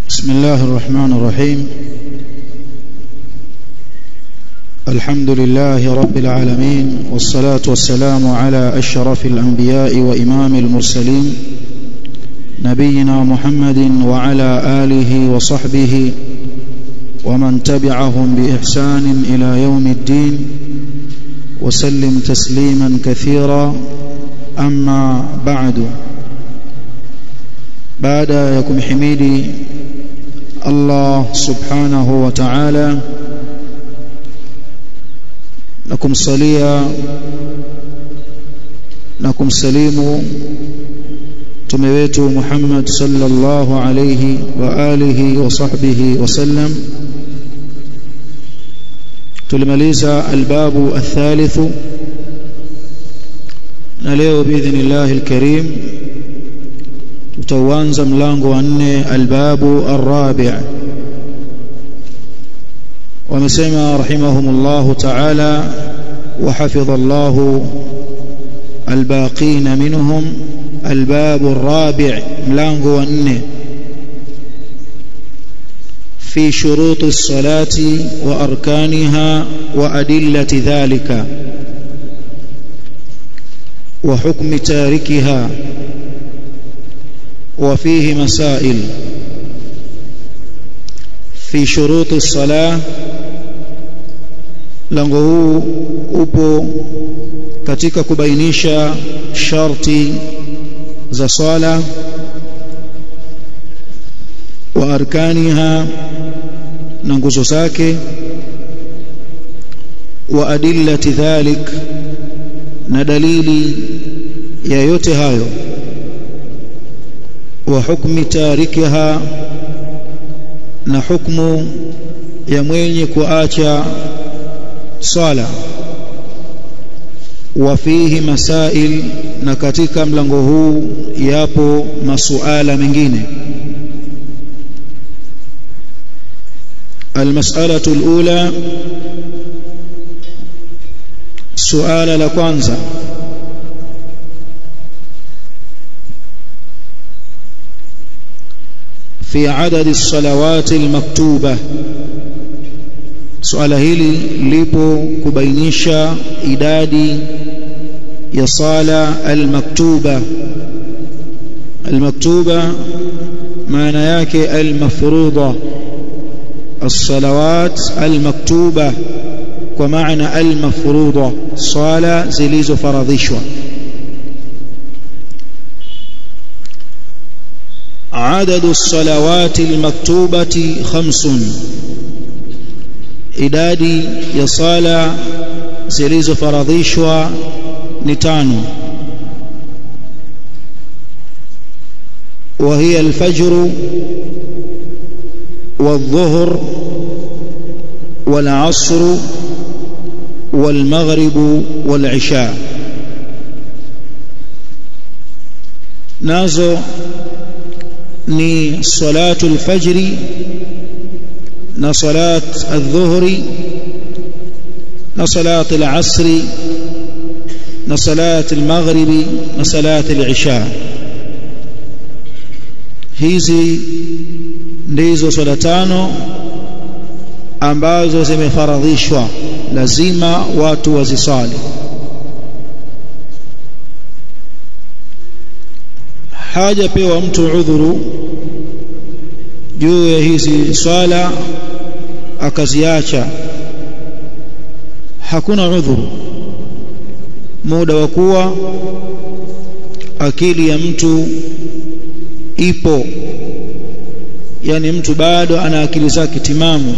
بسم الله الرحمن الرحيم. الحمد لله رب العالمين، والصلاة والسلام على أشرف الأنبياء وإمام المرسلين نبينا محمد وعلى آله وصحبه ومن تبعهم بإحسان إلى يوم الدين وسلم تسليما كثيرا. أما بعد يكم حميدي الله سبحانه وتعالى لكم صليا لكم سليم تمويت محمد صلى الله عليه وآله وصحبه وسلم. تلمليزا الباب الثالث، نليو بإذن الله الكريم تتوانز ملانغو أني الباب الرابع. ومسيما رحمهم الله تعالى وحفظ الله الباقين منهم الباب الرابع ملانغو أني في شروط الصلاة وأركانها وأدلة ذلك وحكم تاركها، وفيه مسائل. في شروط الصلاة lango huu upo katika kubainisha sharti za swala wa arkaniha na nguzo zake, wa adillati dhalik na dalili ya yote hayo, wa hukmi tarikiha na hukmu ya mwenye kuacha swala. Wa fihi masail, na katika mlango huu yapo masuala mengine. Almas'alatu alula, suala la kwanza, في عدد الصلوات المكتوبة. suala hili lipo kubainisha idadi ya sala al-maktuba. Al-maktuba maana yake al-mafruḍa, as-salawat al-maktuba kwa maana al-mafruḍa, sala zilizofaradhishwa. عدد الصلوات المكتوبة 5. idadi ya sala zilizofaradhishwa ni 5. وهي الفجر والظهر والعصر والمغرب والعشاء. nazo ni salatu al-fajri na salat al-dhuhri na salat al-asri na salat al-maghribi na salat al-isha. hizi ndizo swala 5 ambazo zimefaradhishwa, lazima watu wazisali. haja pewa mtu udhuru juu ya hizi swala akaziacha, hakuna udhuru, muda wa kuwa akili ya mtu ipo, yani mtu bado ana akili zake timamu,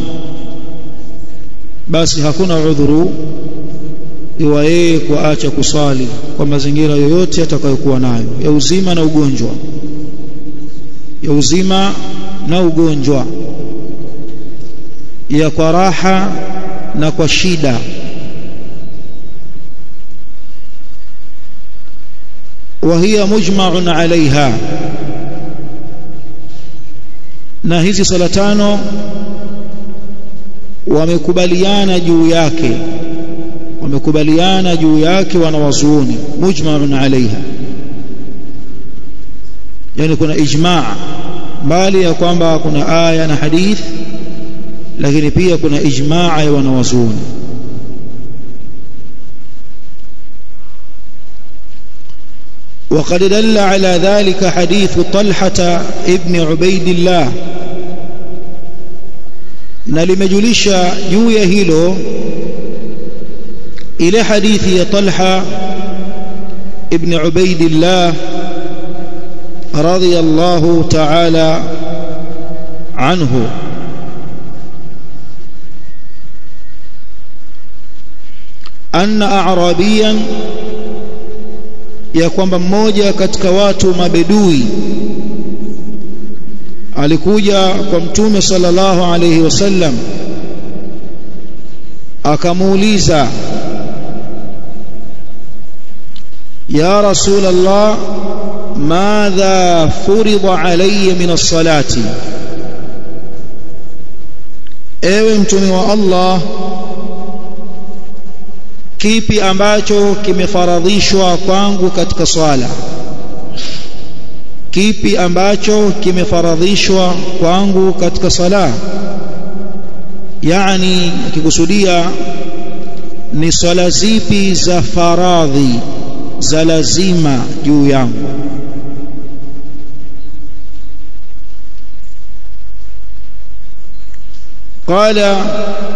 basi hakuna udhuru iwa yeye kuacha kusali kwa mazingira yoyote atakayokuwa nayo, ya uzima na ugonjwa, ya uzima na ugonjwa, ya kwa raha na kwa shida. وهي مجمع عليها, na hizi sala 5 wamekubaliana juu yake, wanawazuoni. mujma'un alaiha, yani kuna ijma' bali ya kwamba kuna aya na hadith, lakini pia kuna ijmaa ya wanawazuoni. وقد دل على ذلك حديث طلحة ابن عبيد الله, na limejulisha juu ya hilo ile hadithi ya Talha ibn Ubaidillah radiyallahu ta'ala anhu, anna a'rabiyan, ya kwamba mmoja katika watu mabedui alikuja kwa Mtume sallallahu alayhi wasallam akamuuliza, ya Rasulullah, madha furida alayya min as-salati, ewe Mtume wa Allah, kipi ambacho kimefaradhishwa kwangu katika swala? Kipi ambacho kimefaradhishwa kwangu katika sala? Yani akikusudia ni swala zipi za faradhi za lazima juu yangu. Qala,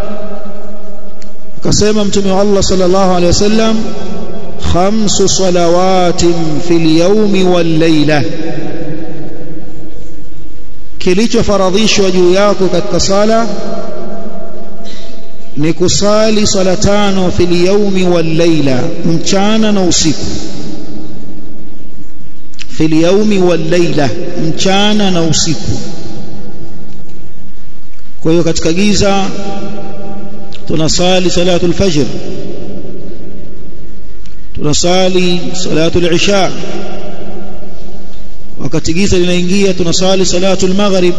akasema Mtume wa Allah sallallahu alaihi wasallam, 5 salawatin fil yawmi wal layla, kilichofaradhishwa juu yako katika sala ni kusali sala 5 fil yawmi wal layla, mchana na usiku. Fil yawmi wal layla, mchana na usiku. Kwa hiyo katika giza tunasali salatul fajr, tunasali salatul isha, wakati giza linaingia tunasali salatul maghrib,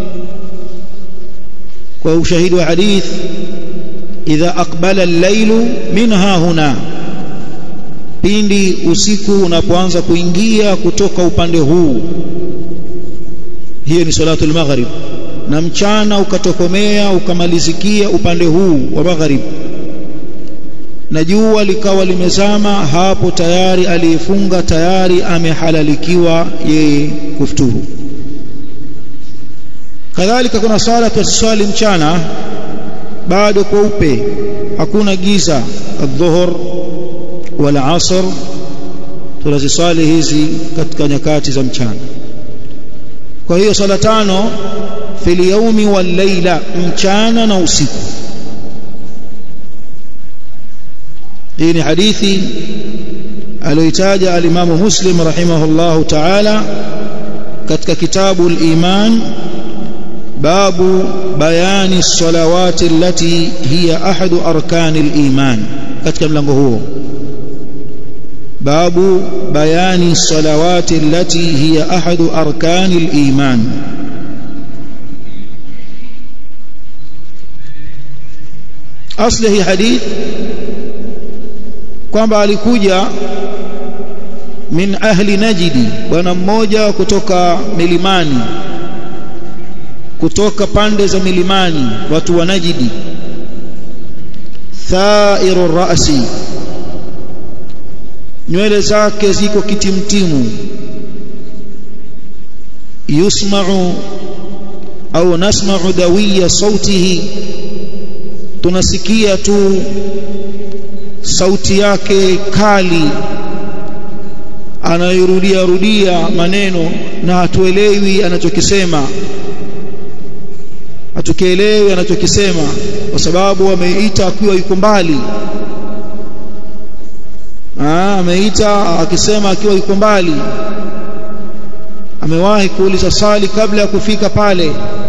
kwa ushahidi wa hadith, idha aqbala al-laylu minha huna, pindi usiku unapoanza kuingia kutoka upande huu, hiyo ni salatul maghrib, na mchana ukatokomea ukamalizikia upande huu wa maghrib, na jua likawa limezama, hapo tayari aliyefunga tayari amehalalikiwa yeye kufuturu. Kadhalika kuna sala tusali mchana bado kweupe, hakuna giza, adh-dhuhr wal asr, tunazisali hizi katika nyakati za mchana. Kwa hiyo sala 5 fil yawmi wal layla, mchana na usiku. Hii ni hadithi aliyotaja al-Imam Muslim rahimahullahu ta'ala katika kitabu al-Iman, babu bayani salawati allati hiya ahadu arkani al-iman. Katika mlango huo, babu bayani salawati allati hiya ahadu arkani al-iman. Asli hii hadith kwamba alikuja min ahli Najdi, bwana mmoja kutoka milimani, kutoka pande za milimani, watu wa Najdi. Thairu ra'si, nywele zake ziko kitimtimu. Yusma'u au nasma'u dawiya sautihi, tunasikia tu sauti yake kali, anarudia rudia maneno na hatuelewi anachokisema, hatukielewi anachokisema, kwa sababu ameita akiwa yuko mbali. Ameita akisema akiwa yuko mbali. Amewahi kuuliza swali kabla ya kufika pale,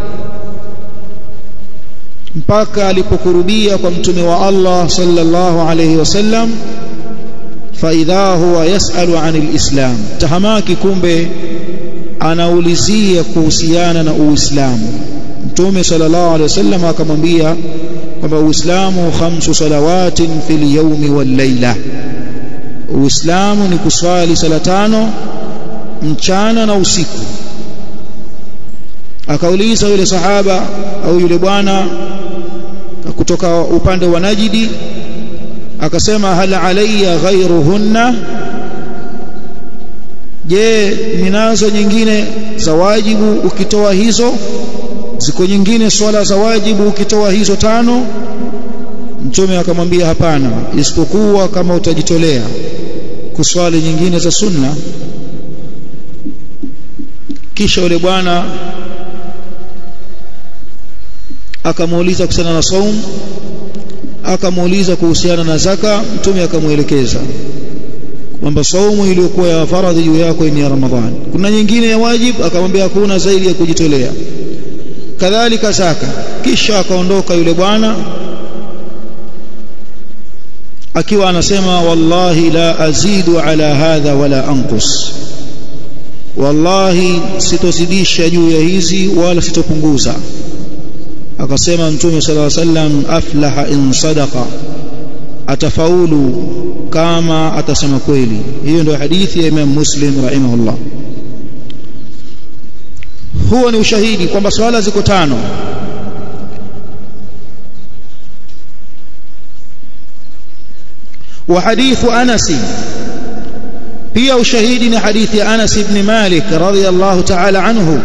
mpaka alipokurubia kwa Mtume wa Allah sallallahu alayhi wasallam, fa idha huwa yasalu anil islam, tahamaki kumbe anaulizia kuhusiana na Uislamu. Mtume sallallahu alayhi wasallam akamwambia kwamba Uislamu 5 salawatin fil yawmi wal layla, Uislamu ni kuswali sala 5 mchana na usiku. akauliza yule sahaba au yule bwana kutoka upande wa Najidi akasema hal alayya ghayruhunna, je ninazo nyingine za wajibu ukitoa hizo? Ziko nyingine swala za wajibu ukitoa hizo 5? Mtume akamwambia hapana, isipokuwa kama utajitolea kuswali nyingine za sunna. Kisha yule bwana akamuuliza kuhusiana na saum, akamuuliza kuhusiana na zaka. Mtume akamuelekeza kwamba saumu iliyokuwa ya faradhi juu yako ni ya Ramadhani. Kuna nyingine ya wajibu? Akamwambia hakuna zaidi ya kujitolea. Kadhalika zaka. Kisha akaondoka yule bwana akiwa anasema wallahi la azidu ala hadha wala anqus, wallahi sitozidisha juu ya hizi wala sitopunguza. Akasema Mtume sallallahu alaihi wasallam aflaha in sadaqa, atafaulu kama atasema kweli. Hiyo ndio hadithi ya Imam Muslim rahimahullah. Huo ni ushahidi kwamba swala ziko 5. Wa hadithu Anas, pia ushahidi ni hadithi ya Anas ibn Malik radhiyallahu ta'ala anhu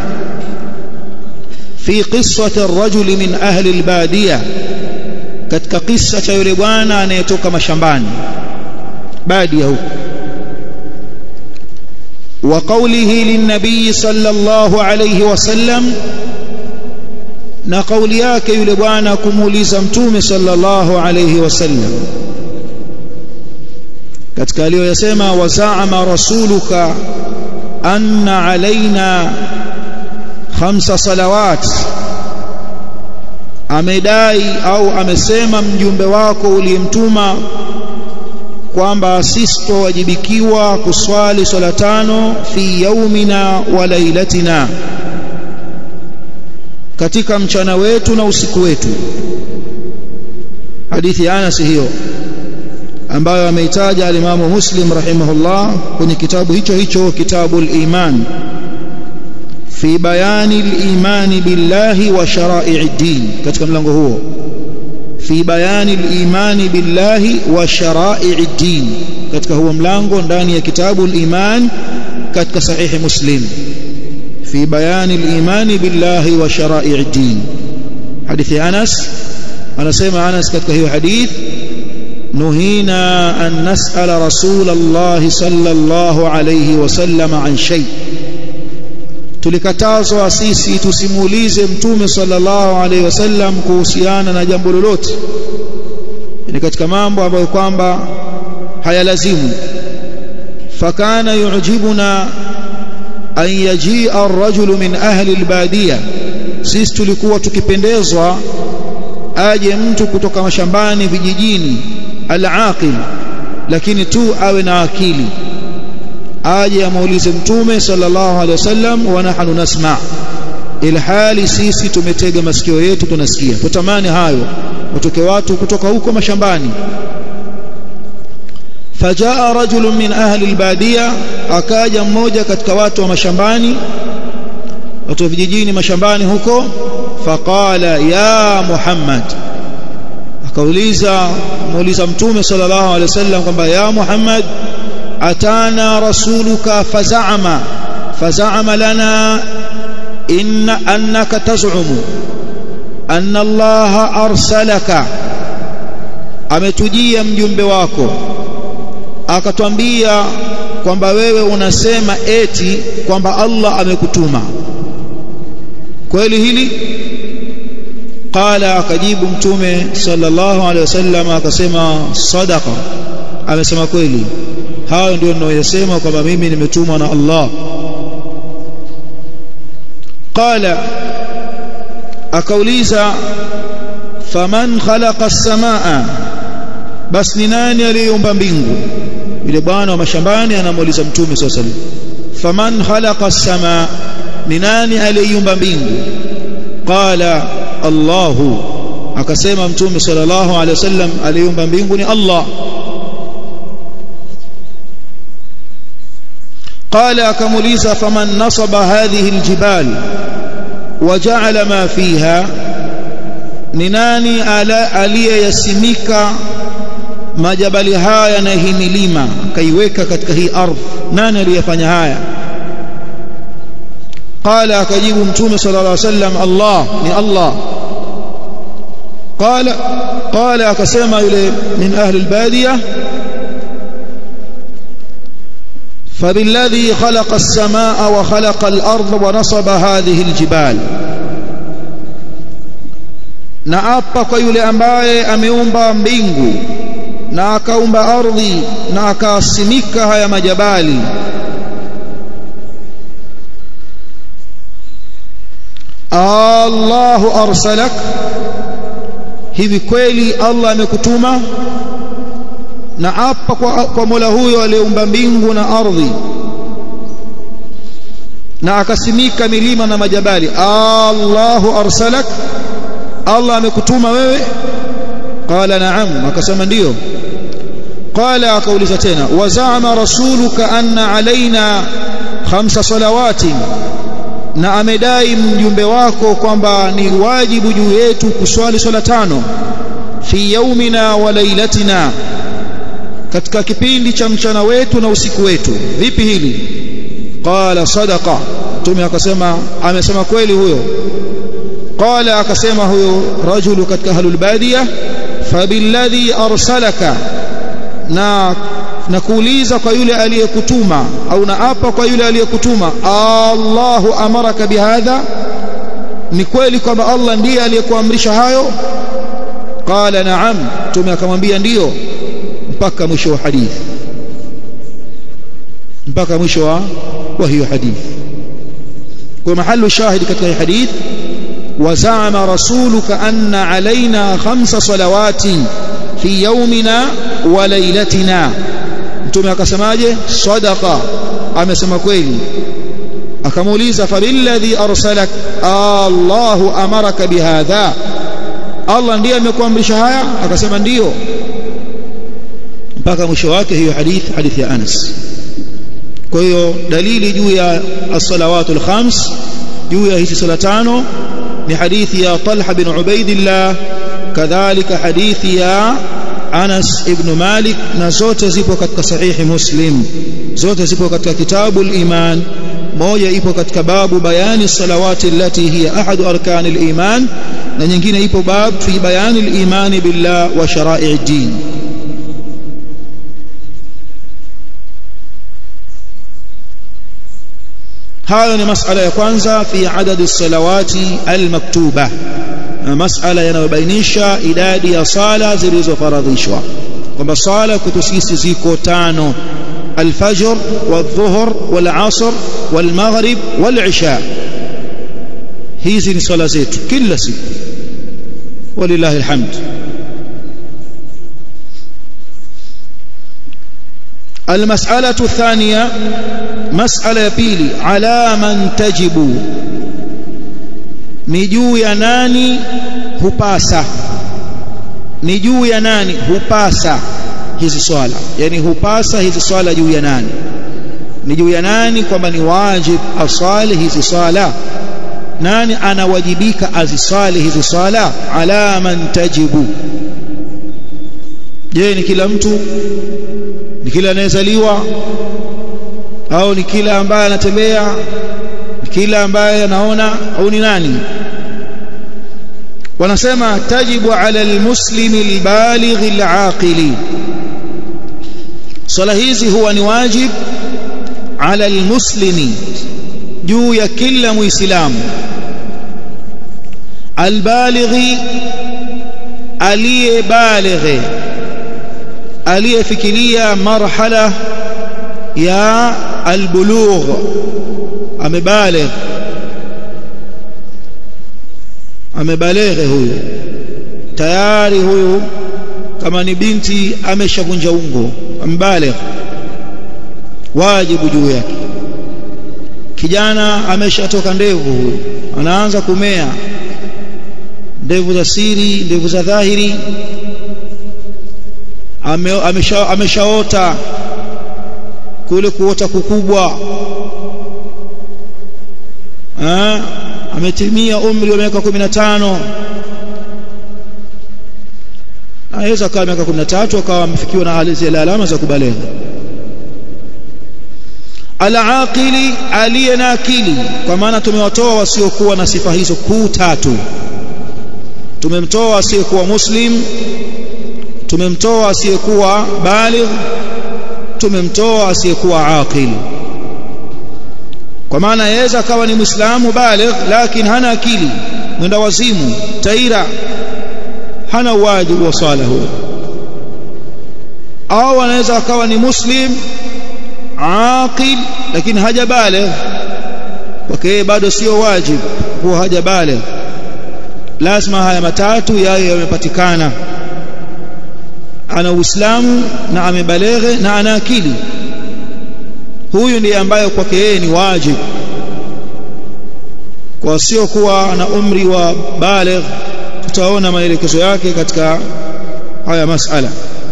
fi qissati ar-rajul min ahli al-badiyah, katika kisa cha yule bwana anayetoka mashambani badia huko. Wa qawlihi lin-nabiy sallallahu alayhi wasallam, na kauli yake yule bwana kumuuliza Mtume sallallahu alayhi wasallam katika aliyosema wazaama rasuluka anna alaina 5 salawat, amedai au amesema mjumbe wako uliyemtuma kwamba sisi tuwajibikiwa kuswali swala 5 fi yaumina wa lailatina, katika mchana wetu na usiku wetu. Hadithi ya Anas hiyo ambayo ameitaja al-Imam Muslim rahimahullah kwenye kitabu hicho hicho, Kitabul Iman, fi bayani al-imani billahi wa shara'i'id din. Katika mlango huo fi bayani al-imani billahi wa shara'i'id din, katika huo mlango ndani ya Kitabul Iman katika sahihi Muslim, fi bayani al-imani billahi wa shara'i'id din. Hadithi Anas, anasema Anas katika hiyo hadith, nuhina an nas'ala Rasulullah sallallahu alayhi wasallam an shay, tulikatazwa sisi tusimuulize Mtume sallallahu alayhi wasallam kuhusiana na jambo lolote, ni katika mambo ambayo kwamba hayalazimu. Fakana yu'jibuna an yajia ar-rajulu min ahli al-badiyah, sisi tulikuwa tukipendezwa aje mtu kutoka mashambani vijijini, al-aqil, lakini tu awe na akili, aje amuulize Mtume sallallahu alaihi wasallam wa nahnu nasma', ilhali sisi tumetega masikio yetu tunasikia. Tutamani hayo watoke watu kutoka huko mashambani. Fajaa rajulun min ahli al-badiyah, akaja mmoja katika watu wa mashambani, watu wa vijijini mashambani huko. Faqala ya Muhammad, muuliza Mtume sallallahu alaihi wasallam kwamba ya Muhammad, atana rasuluka faza'ama lana inna annaka taz'umu anna Allah arsalaka, ametujia mjumbe wako akatwambia kwamba wewe unasema eti kwamba Allah amekutuma, kweli hili? Qala, akajibu Mtume sallallahu alaihi wasallam akasema sadaqa, amesema kweli, hayo ndio ninayosema kwamba mimi nimetumwa na Allah. Qala, akauliza faman khalaqa as-samaa, bas ni nani aliyeumba mbingu? Yule bwana wa mashambani anamuuliza Mtume sallallahu alaihi wasallam, faman khalaqa as-samaa, ni nani aliyeumba mbingu? Qala Allahu, akasema Mtume sallallahu alaihi wasallam aliyeumba mbingu ni Allah. Qala, akamuuliza faman nasaba hadhihi aljibal, waja'ala ma fiha, ni nani aliyeyasimika majabali haya na hii milima akaiweka katika hii ardhi? Nani aliyefanya haya? Qala, akajibu mtume sallallahu alaihi wasallam, Allah, ni Allah. Qala, akasema yule min ahli albadiya, فبالذي خلق السماء وخلق الأرض ونصب هذه الجبال، na apa kwa yule ambaye ameumba mbingu na akaumba ardhi na akasimika haya majabali. Allahu arsalak, hivi kweli Allah amekutuma? Na apa kwa Mola huyo aliyeumba mbingu na ardhi na akasimika milima na majabali, Allahu arsalak, Allah amekutuma wewe? Qala na'am, akasema ndio. Qala, akauliza tena, wa za'ama rasuluka anna alaina 5 salawati, na amedai mjumbe wako kwamba ni wajibu juu yetu kuswali swala 5 fi yaumina wa lailatina, katika kipindi cha mchana wetu na usiku wetu. Vipi hili? Qala sadaqa, mtume akasema amesema kweli huyo. Qala, akasema huyo rajulu katika ahlul badiya, fabilladhi arsalaka, na kuuliza kwa yule aliyekutuma, au na apa kwa yule aliyekutuma, Allahu amaraka bihadha, ni kweli kwamba Allah ndiye aliyekuamrisha hayo? Qala na'am, mtume akamwambia ndio, mpaka mwisho wa hadithi, mpaka mwisho wa hiyo hadithi. Kwa mahallu shahidi katika hii hadithi, wa za'ama rasuluka anna alaina 5 salawati fi yawmina wa laylatina, mtume akasemaje? Sadaqa, amesema kweli. Akamuuliza, fabilladhi arsalak, Allahu amaraka bihadha, Allah ndiye amekuamrisha haya? Akasema ndio, mpaka mwisho wake hiyo hadithi ya Anas. Kwa hiyo dalili juu ya as-salawatul khams, juu ya hizi sala 5, ni hadithi ya Talha bin Ubaidillah, kadhalika hadithi ya Anas ibn Malik, na zote zipo katika sahihi Muslim, zote zipo katika kitabul iman. Moja ipo katika babu bayani salawati allati hiya ahadu arkanil iman, na nyingine ipo bab fi bayani al-iman billah wa shara'i ad-din. hayo ni masala ya kwanza fi adadi salawati almaktuba, masala yanayobainisha idadi ya sala zilizofaradhishwa, kwamba sala kwetu sisi ziko 5: الفجر والظهر والعصر والمغرب والعشاء. hizi ni swala zetu kila siku, walillahi alhamd. المسألة الثانية، مسألة يبيلي، على من تجب، نجو يناني هباسا، نجو يناني هباسا hizi swala, yani hupasa hizi swala juu ya nani? Ni juu ya nani kwamba ni wajib asali hizi swala? Nani anawajibika azisali hizi swala? Ala man tajibu. Je, ni kila mtu? Ni kila anayezaliwa? Au ni kila ambaye anatembea? Ni kila ambaye anaona? Au ni nani? Wanasema tajibu ala almuslimi albalighi alaqili. Swala hizi huwa ni wajib ala almuslimi, juu ya kila muislamu, albalighi, aliyebalighi, aliyefikiria marhala ya albulugh, amebaligh, amebalighi huyu tayari, huyu kama ni binti ameshavunja ungo, ambaligh, wajibu juu yake. Kijana ameshatoka ndevu, huyu anaanza kumea ndevu za siri, ndevu za dhahiri, ameshaota kule kuota kukubwa, ametimia umri wa miaka 15, anaweza kama miaka 13 akawa amefikiwa na alama za kubaligha. Al-aqili, aliye na akili, kwa maana tumewatoa wasiokuwa na sifa hizo kuu tatu. Tumemtoa asiyekuwa muslim, tumemtoa asiyekuwa baligh, tumemtoa asiyekuwa aqil. Kwa maana yaweza akawa ni muislamu baligh lakini hana akili, mwenda wazimu, taira, hana wajibu wa sala huyo. Au anaweza akawa ni muslim aqil lakini haja baligh, kwake bado sio wajibu huwa haja baligh. Lazima haya matatu yawe yamepatikana: ana uislamu na amebalighe na ana akili. Huyu ndiye ambaye kwake yeye ni wajibu. Kwa sio kuwa na umri wa baligh, tutaona maelekezo yake katika haya masala.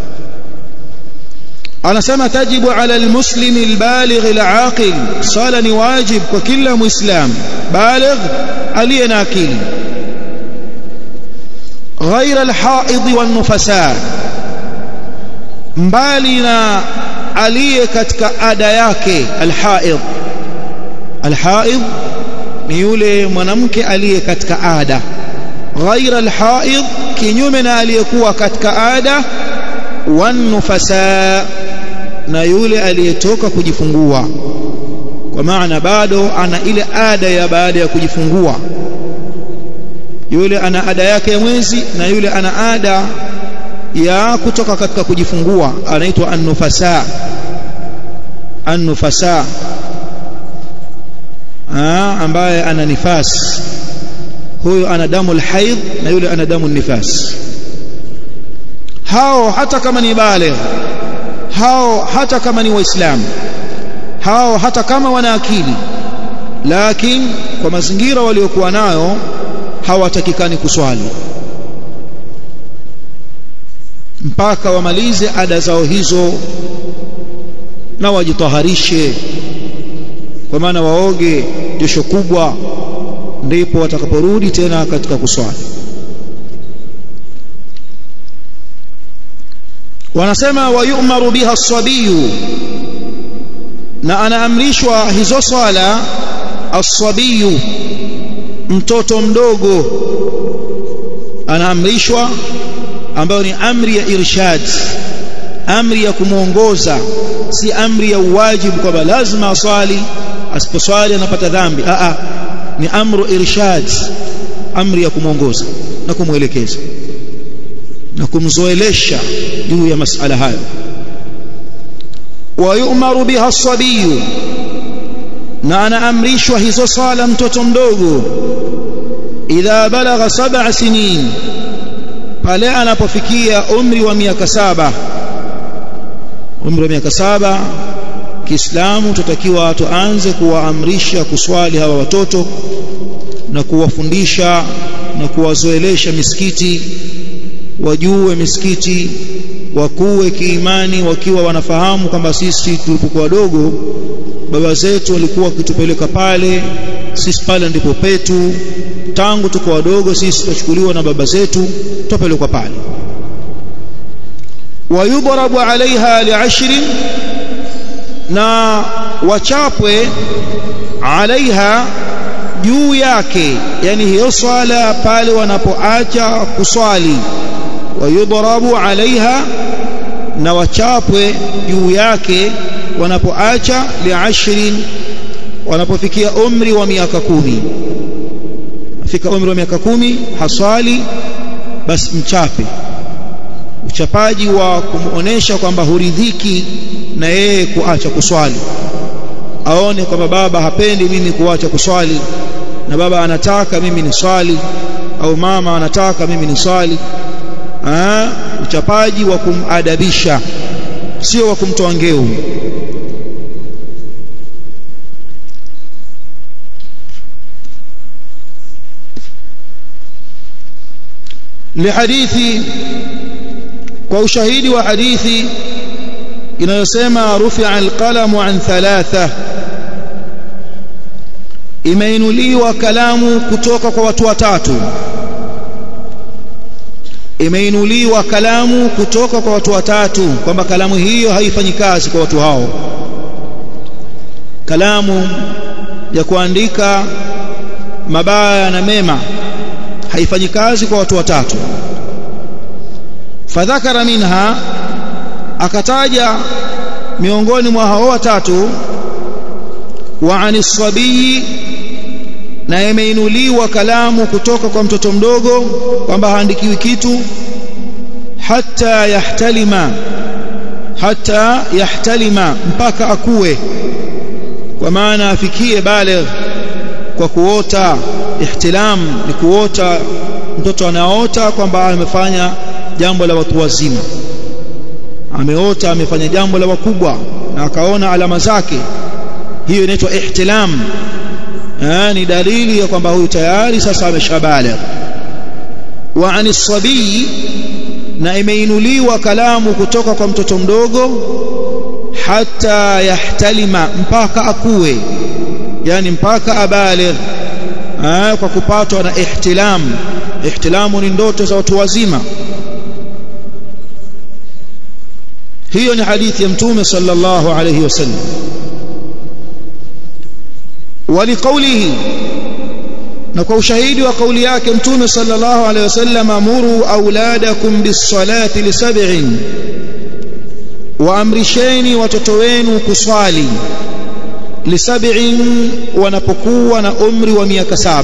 Anasema tajibu ala almuslimi albaligh alaqil, sala ni wajib kwa kila muislam baligh aliye na akili. Ghaira alhaid wan-nufasa, mbali na aliye katika ada yake. Alhaid ni yule mwanamke aliye katika ada. Ghaira alhaid, kinyume na aliyekuwa katika ada. Wan-nufasa, na yule aliyetoka kujifungua, kwa maana bado ana ile ada ya baada ya kujifungua. Yule ana ada yake ya mwezi na yule ana ada ya kutoka katika kujifungua, anaitwa an-nufasa. An-nufasa ambaye ana nifas, huyo ana damu al-haid na yule ana damu nifas. Hao hata kama ni baligh, hao hata kama ni waislamu, hao hata kama wana akili, lakini kwa mazingira waliokuwa nayo hawatakikani kuswali mpaka wamalize ada zao hizo na wajitaharishe, kwa maana waoge josho kubwa, ndipo watakaporudi tena katika kuswali. Wanasema wayumaru biha as-sabiyu, na anaamrishwa hizo swala as-sabiyu, mtoto mdogo anaamrishwa, ambayo ni amri ya irshad, amri ya kumuongoza, si amri ya uwajibu kwamba lazima aswali, asiposwali anapata dhambi. Ni amru irshad, amri ya kumuongoza na kumuelekeza na kumzoelesha juu ya masala hayo. Wa yu'maru biha as-sabiyu, na anaamrishwa hizo sala mtoto mdogo, idha balagha 7 sinin, pale anapofikia umri wa miaka 7. Umri wa miaka 7 Kiislamu tutakiwa tuanze kuwaamrisha kuswali hawa watoto na kuwafundisha na kuwazoelesha misikiti, wajue misikiti, wakuwe kiimani, wakiwa wanafahamu kwamba sisi tulipokuwa wadogo baba zetu walikuwa wakitupeleka pale, sisi pale ndipo petu, tangu tuko wadogo sisi tuchukuliwa na baba zetu tupelekwa pale. Wayudrabu alaiha li10, na wachapwe alaiha, juu yake, yani hiyo swala pale wanapoacha kuswali. Wayudrabu alaiha, na wachapwe juu yake wanapoacha li10, wanapofikia umri wa miaka 10. Afika umri wa miaka 10 haswali, basi mchape. Uchapaji wa kumuonesha kwamba huridhiki na yeye kuacha kuswali, aone kwamba baba hapendi mimi kuacha kuswali na baba anataka mimi niswali, au mama anataka mimi niswali. Uchapaji wa kumadabisha, sio wa kumtoa ngeu. Lihadithi, kwa ushahidi wa hadithi inayosema rufi'a alqalamu an 3, imeinuliwa kalamu kutoka kwa watu watatu, imeinuliwa kalamu kutoka kwa watu watatu, kwamba kalamu hiyo haifanyi kazi kwa watu hao. Kalamu ya kuandika mabaya na mema haifanyi kazi kwa watu watatu. Fadhakara minha, akataja miongoni mwa hao watatu, wa aniswabii, na imeinuliwa kalamu kutoka kwa mtoto mdogo kwamba haandikiwi kitu, hatta yahtalima, mpaka akue, kwa maana afikie baligh kwa kuota. Ihtilam ni kuota, mtoto anaota kwamba amefanya jambo la watu wazima, ameota amefanya jambo la wakubwa na akaona alama zake, hiyo inaitwa ihtilam. Ni dalili ya kwamba huyu tayari sasa ameshabaligh. Wa aniswabii, na imeinuliwa kalamu kutoka kwa mtoto mdogo, hatta yahtalima, mpaka akue, yani mpaka abaligh, kwa kupatwa na ihtilam. Ihtilamu ni ndoto za watu wazima. Hiyo ni hadithi ya Mtume sallallahu alayhi wasallam. Waliqaulihi, na kwa ushahidi wa kauli yake Mtume sallallahu alayhi wasallam, amuru auladakum bis-salati li 7, waamrisheni watoto wenu kuswali li 7, wanapokuwa na umri wa miaka 7.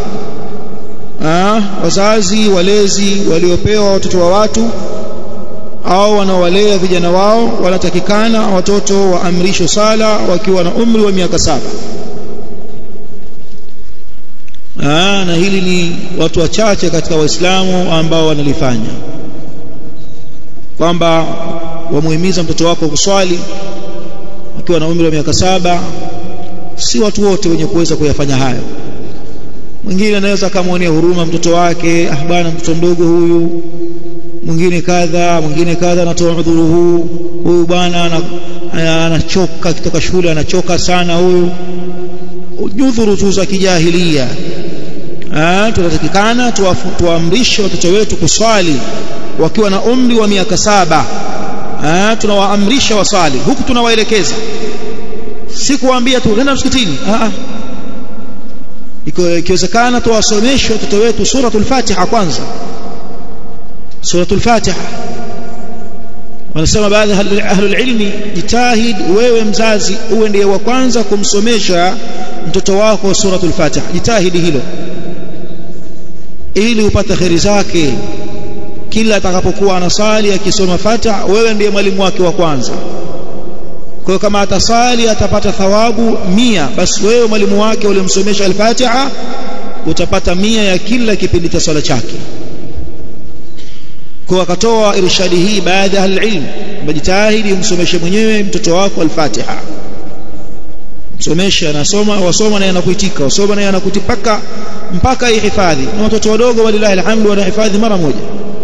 Wazazi walezi waliopewa watoto wa watu au wanaowalea vijana wao wanatakikana watoto waamrishwe sala wakiwa na umri wa miaka 7. Na hili ni watu wachache katika Waislamu ambao wanalifanya, kwamba wamuhimiza mtoto wako kuswali akiwa na umri wa miaka 7. Si watu wote wenye kuweza kuyafanya hayo. Mwingine anaweza akamwonea huruma mtoto wake, bwana mtoto mdogo huyu, mwingine kadha, anatoa udhuru, huyu bwana anachoka kutoka shule, anachoka sana huyu. Udhuru tu za kijahilia. Tunatakikana tuamrishe watoto wetu kuswali wakiwa na umri wa miaka 7. Tunawaamrisha wasali, huku tunawaelekeza, si kuambia tu nenda msikitini. Ikiwezekana tuwasomeshe watoto wetu suratul Fatiha kwanza. Suratul Fatiha, wanasema baadhi ya ahlul ilmi, jitahid wewe mzazi uwe ndiye wa kwanza kumsomesha mtoto wako suratul Fatiha. Jitahidi hilo ili upate kheri zake. Kila atakapokuwa anasali akisoma Fatiha, wewe ndiye mwalimu wake wa kwanza. Kwa hiyo kama atasali atapata thawabu 100, basi wewe mwalimu wake ulimsomesha al-Fatiha utapata 100 ya kila kipindi cha sala chake. Kwa akatoa irshadi hii baada ya al-ilm, bajitahidi umsomeshe mwenyewe mtoto wako al-Fatiha. Msomeshe, anasoma, wasoma na anakuitika, wasoma na anakutipaka mpaka ihifadhi. Na watoto wadogo walilahi alhamdu wanahifadhi mara moja,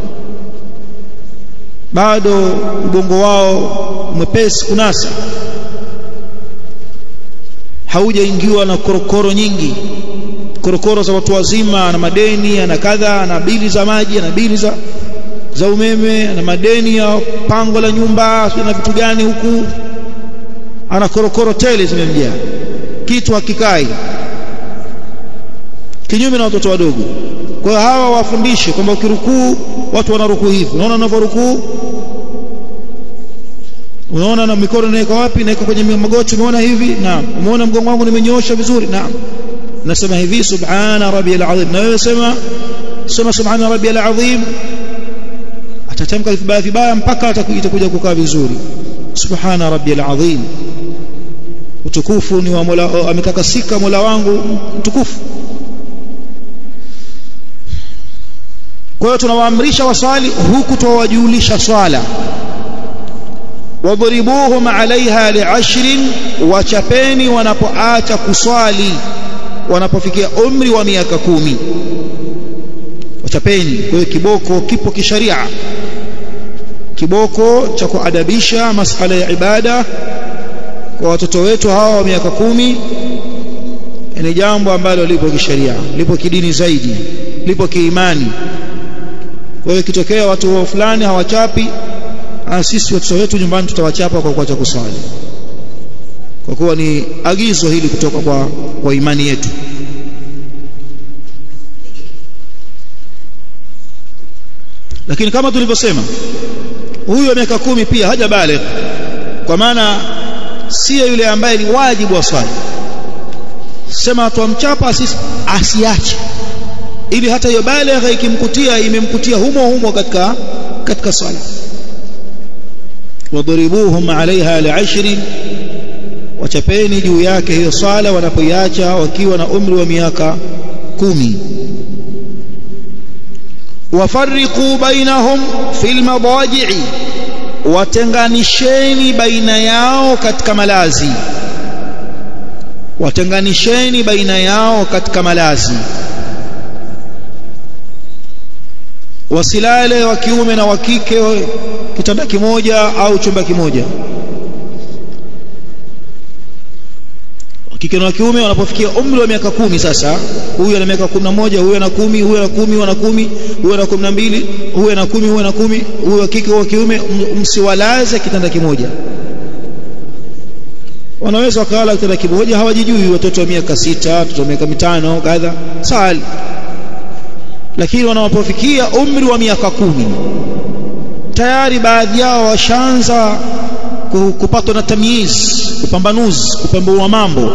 bado ubongo wao mwepesi kunasa, haujaingiwa na korokoro nyingi, korokoro za watu wazima, na madeni na kadha, na bili za maji, na bili za umeme, na madeni ya pango la nyumba na vitu gani huku, ana korokoro tele zimemjia, kitu hakikai. Kinyume na watoto wadogo. Kwa hiyo hawa wafundishe kwamba ukirukuu watu wanarukuu hivi. Unaona unavorukuu, unaona na mikono naika wapi, naika kwenye magoti, umeona hivi? Naam. Umeona mgongo wangu nimenyoosha vizuri? Naam. Nasema hivi, subhana rabbiyal azim. Na wewe sema subhana rabbiyal azim. Atatamka vibaya mpaka atakuja kukaa vizuri. Subhana rabbiyal azim. Utukufu ni wa Mola, ametakasika Mola wangu mtukufu. Kwa hiyo tunawaamrisha waswali huku tuwajulisha swala. Wadribuhum alaiha li10, wachapeni wanapoacha kuswali, wanapofikia umri wa miaka 10. Wachapeni. Kwa hiyo kiboko kipo kisharia, kiboko cha kuadabisha masala ya ibada kwa watoto wetu hawa wa miaka 10. ni jambo ambalo lipo kisheria, lipo kidini zaidi, lipo kiimani. Kwa hiyo kitokea watu fulani hawachapi, sisi watoto wetu nyumbani tutawachapa kwa kuacha kusali, kwa kuwa ni agizo hili kutoka kwa imani yetu. Lakini kama tulivyosema, huyo miaka 10 pia hajabaligh, kwa maana sio yule ambaye ni wajibu wa swali. Sema tuamchapa sisi asiache, ili hata hiyo baligh ikimkutia imemkutia humo katika swala. wadribuhum alaiha li'ashrin, wachapeni juu yake hiyo swala wanapoiacha wakiwa na umri wa miaka 10. wafarriqu bainahum fil madaji'i, watenganisheni baina yao katika malazi. watenganisheni baina yao katika malazi. Wasilale wa kiume na wa kike kitanda kimoja au chumba kimoja. Kike na kiume wanapofikia umri wa miaka 10 sasa, huyu ana miaka 11, huyu ana 10, huyu ana 10, huyu ana 10, huyu ana 12, huyu ana 10, huyu ana 10, huyu wa kike wa kiume, msiwalaze kitanda kimoja. Wanaweza wakalala kitanda kimoja, hawajijui, watoto wa miaka 6, watoto wa miaka 5 kadha, sali. Lakini wanapofikia umri wa miaka 10 tayari baadhi yao washaanza kupatwa na tamyiz, upambanuzi, kupambua mambo.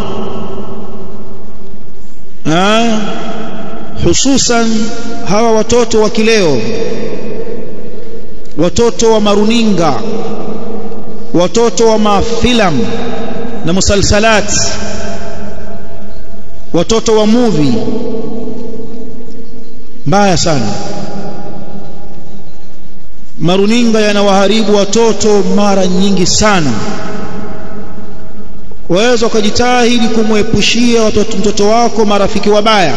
Hususan hawa watoto wa kileo, watoto wa maruninga, watoto wa mafilamu na musalsalat, watoto wa movie. Mbaya sana. Maruninga yanawaharibu watoto mara nyingi sana. Waweza kujitahidi kumwepushia mtoto wako marafiki wabaya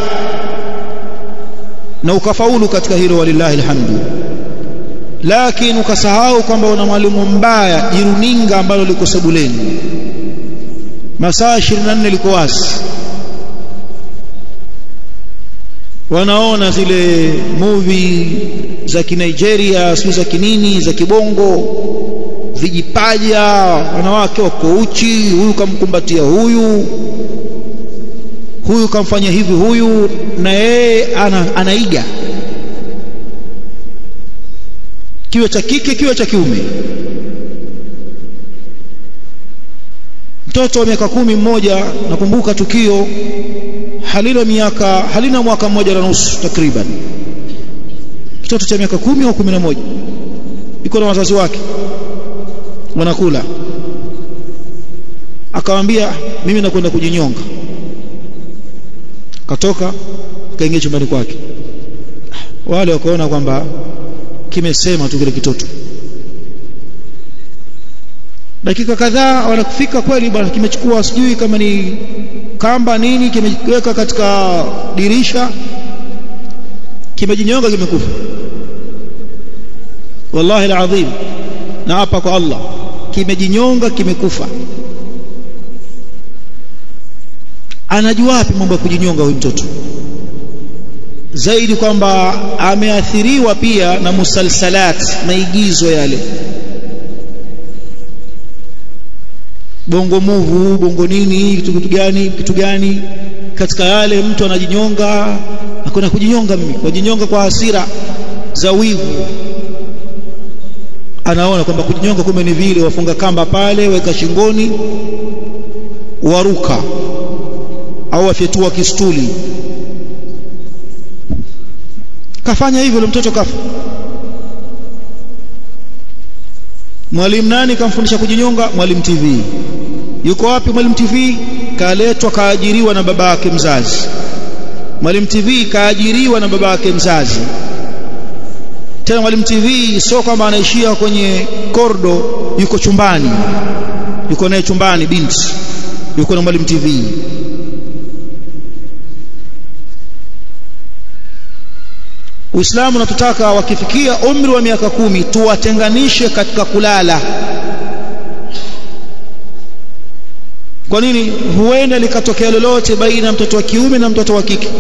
na ukafaulu katika hilo, walillahi alhamdu. Lakini ukasahau kwamba una mwalimu mbaya, jiruninga ambalo liko sebuleni masaa 24 liko wazi, wanaona zile movie za Kinigeria, sio za kinini, za kibongo, vijipaja, wanawake wako uchi, huyu kamkumbatia huyu, huyu kamfanya hivi huyu, na yeye anaiga, kiwe cha kike kiwe cha kiume. Mtoto wa miaka 10 mmoja, nakumbuka tukio halina mwaka mmoja na nusu takriban, mtoto cha miaka 10 au 11 yuko na wazazi wake wanakula, akamwambia mimi nakwenda kujinyonga. Katoka kaingia chumbani kwake. Wale wakaona kwamba kimesema tu kile kitoto. Dakika kadhaa wanafika kweli bwana, kimechukua sijui kama ni kamba nini, kimeweka katika dirisha, kimejinyonga, kimekufa. Wallahi alazim, na hapa kwa Allah, kimejinyonga, kimekufa. Anajua wapi mambo ya kujinyonga huyu mtoto? Zaidi kwamba ameathiriwa pia na musalsalat, maigizo yale, bongo movie, bongo nini, kitu gani katika yale. Mtu anajinyonga, hakuna kujinyonga, mimi kujinyonga kwa hasira za wivu. Anaona kwamba kujinyonga kumbe ni vile wafunga kamba pale, weka shingoni, waruka au wafyetua kistuli. Kafanya hivyo, mtoto kafa. Mwalimu nani kamfundisha kujinyonga? Mwalimu TV. Yuko wapi Mwalimu TV? Kaletwa, kaajiriwa na baba yake mzazi. Mwalimu TV kaajiriwa na baba yake mzazi. Tena Mwalimu TV sio kwamba anaishia kwenye kordo, yuko chumbani, yuko naye chumbani binti, yuko na Mwalimu TV. Uislamu unatutaka wakifikia umri wa miaka 10 tuwatenganishe katika kulala. Kwa nini? Huenda likatokea lolote baina ya mtoto wa kiume na mtoto wa kike.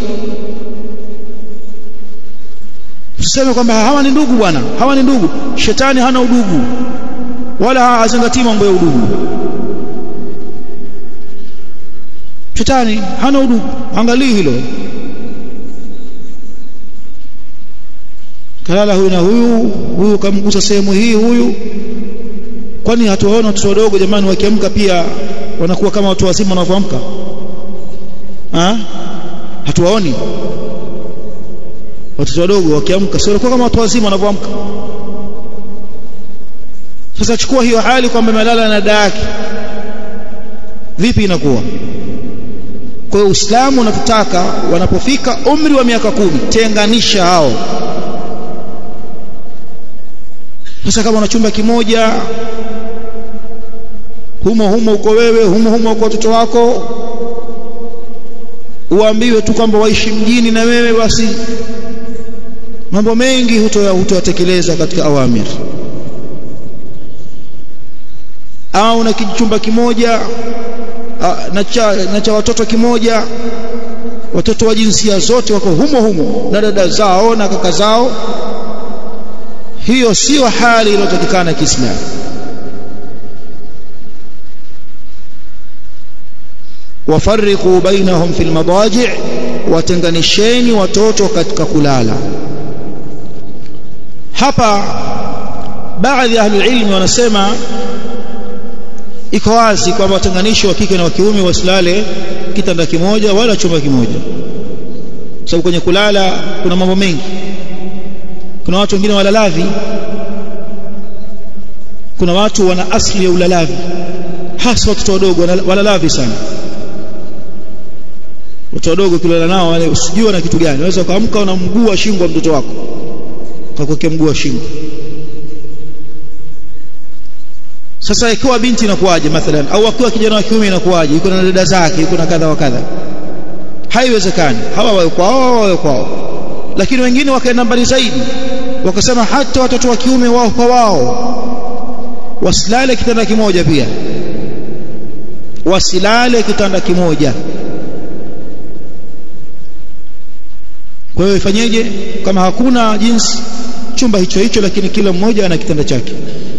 Tuseme kwamba hawa ni ndugu bwana, hawa ni ndugu. Shetani hana udugu wala hazingatii mambo ya udugu. Shetani hana udugu, angalia hilo. Kalala huyu na huyu kamgusa sehemu hii huyu. Kwani hatuwaona watoto wadogo jamani wakiamka pia wanakuwa kama watu wazima wanavyoamka? Hatuwaoni watoto wadogo wakiamka sio wanakuwa kama watu wazima wanavyoamka? Sasa chukua hiyo hali kwamba amelala na dada yake, vipi inakuwa? Kwa hiyo Uislamu unatutaka wanapofika umri wa miaka 10 tenganisha hao. Sasa kama una chumba kimoja, humo uko wewe, humo uko watoto wako, uambiwe tu kwamba waishi mjini na wewe, basi mambo mengi hutoyatekeleza katika awamir. Au una chumba kimoja na cha watoto kimoja, watoto wa jinsia zote wako humo na dada zao na kaka zao, hiyo sio hali iliyotakikana Kiislamu. Wafarriqu bainahum fil madaji', watenganisheni watoto katika kulala. Hapa baadhi ya ahli ilmi wanasema iko wazi kwamba watenganisho wa kike na wa kiume wasilale kitanda kimoja wala chumba kimoja, sababu kwenye kulala kuna mambo mengi. Kuna watu wengine walalavi, kuna watu wana asili ya ulalavi, hasa watoto wadogo walalavi sana. Watoto wadogo kilala nao wale usijua na kitu gani, unaweza kuamka na mguu wa shingo wa mtoto wako, kakuwekea mguu wa shingo. Sasa ikiwa binti inakuaje mathalan, au akiwa kijana wa kiume inakuaje, yuko na dada zake, yuko na kadha wa kadha? Haiwezekani. Hawa wawe kwao. Lakini wengine wakaenda mbali zaidi, wakasema hata watoto wa kiume wao kwa wao wasilale kitanda kimoja pia, wasilale kitanda kimoja. Kwa hiyo ifanyeje? Kama hakuna jinsi, chumba hicho lakini kila mmoja ana kitanda chake.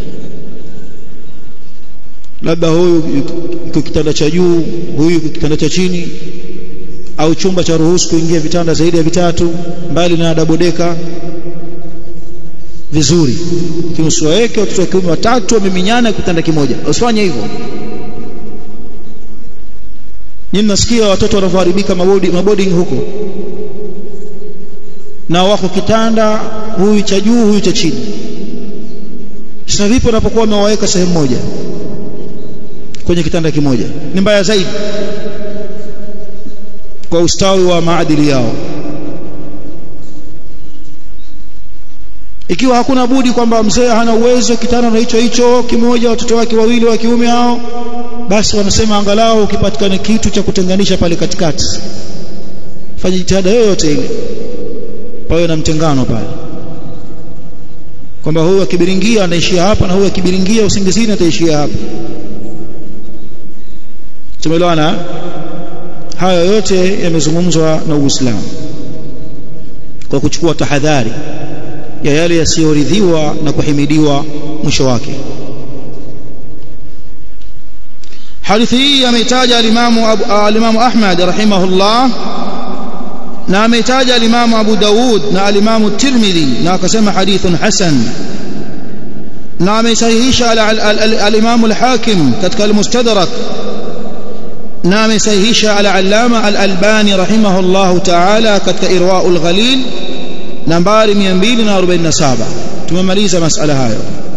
Labda huyu yuko kitanda cha juu, huyu yuko kitanda cha chini, au chumba cha ruhusu kuingia vitanda zaidi ya 3 mbali na double decker. Vizuri, kinusuweke watoto wa kiume 3 wameminyana kitanda kimoja. Usifanye hivyo. Nyinyi nasikia watoto wanavyoharibika maboarding huko, na wako kitanda huyu cha juu huyu cha chini. Sasa vipi wanapokuwa wamewaweka sehemu moja kwenye kitanda kimoja? Ni mbaya zaidi kwa ustawi wa maadili yao. Ikiwa hakuna budi kwamba mzee hana uwezo, kitanda na hicho kimoja, watoto wake wawili wa kiume hao, basi wanasema angalau ukipatikana kitu cha kutenganisha pale katikati, fanya jitihada yoyote ile pawe na mtengano pale, kwamba huyu akibiringia anaishia hapa na huyu akibiringia usingizini ataishia hapa. Tumeelewana? Hayo yote yamezungumzwa na Uislamu kwa kuchukua tahadhari ya yale yasiyoridhiwa na kuhimidiwa mwisho wake. Hadithi hii ameitaja al-Imamu Ahmad rahimahullah, na ameitaja al-Imamu Abu Daud na al-Imamu Tirmidhi, na akasema hadithun hasan, na amesahihisha al-Imamu al-Hakim katika al-Mustadrak, na amesahihisha al-Allama al-Albani rahimahullahu ta'ala katika Irwaul Ghalil nambari 247. Tumemaliza masala hayo.